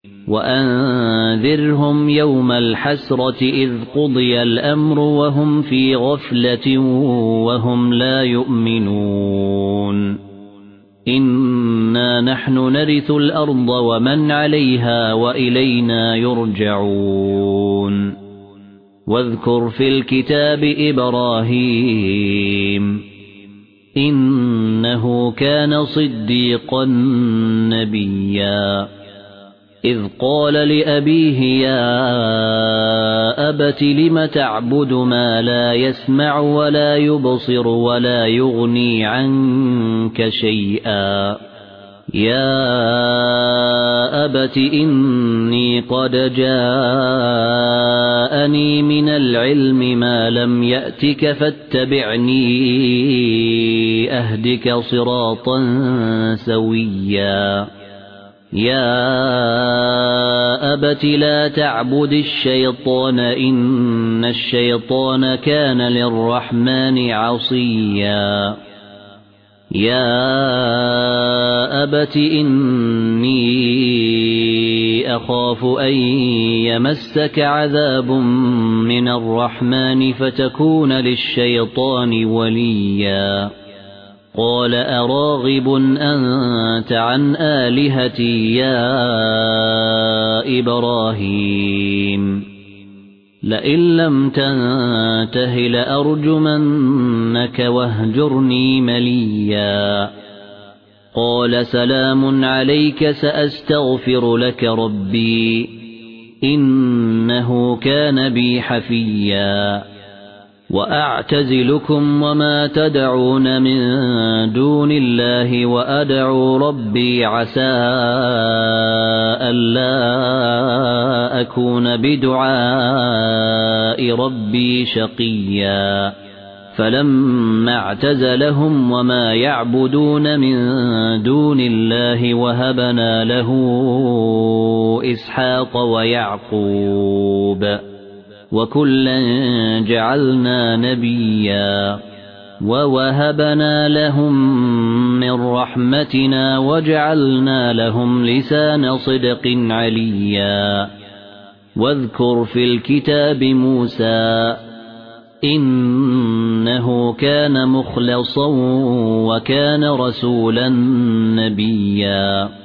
وأنذرهم يوم الحسرة إذ قضي الأمر وهم في غفلة وهم لا يؤمنون إنا نحن نرث الأرض ومن عليها وإلينا يرجعون واذكر في الكتاب إبراهيم إنه كان صديقا نبيا إذ قال لأبيه يا أبت لم تعبد ما لا يسمع ولا يبصر ولا يغني عنك شيئا يا أبت إني قد جاءني من العلم ما لم يأتك فاتبعني أهدك صراطا سويا يا أبت لا تعبد الشيطان إن الشيطان كان للرحمن عصيا يا أبت إني أخاف أن يمسك عذاب من الرحمن فتكون للشيطان وليا قال أراغب أنت عن آلهتي يا إبراهيم لئن لم تنته لأرجمنك واهجرني مليا قال سلام عليك سأستغفر لك ربي إنه كان بي حفيا وأعتزلكم وما تدعون من دون الله وأدعو ربي عسى ألا أكون بدعاء ربي شقيا فلما اعتزلهم وما يعبدون من دون الله وهبنا له إسحاق ويعقوب وكلا جعلنا نبيا ووهبنا لهم من رحمتنا وجعلنا لهم لسان صدق عليا واذكر في الكتاب موسى إنه كان مخلصا وكان رسولا نبيا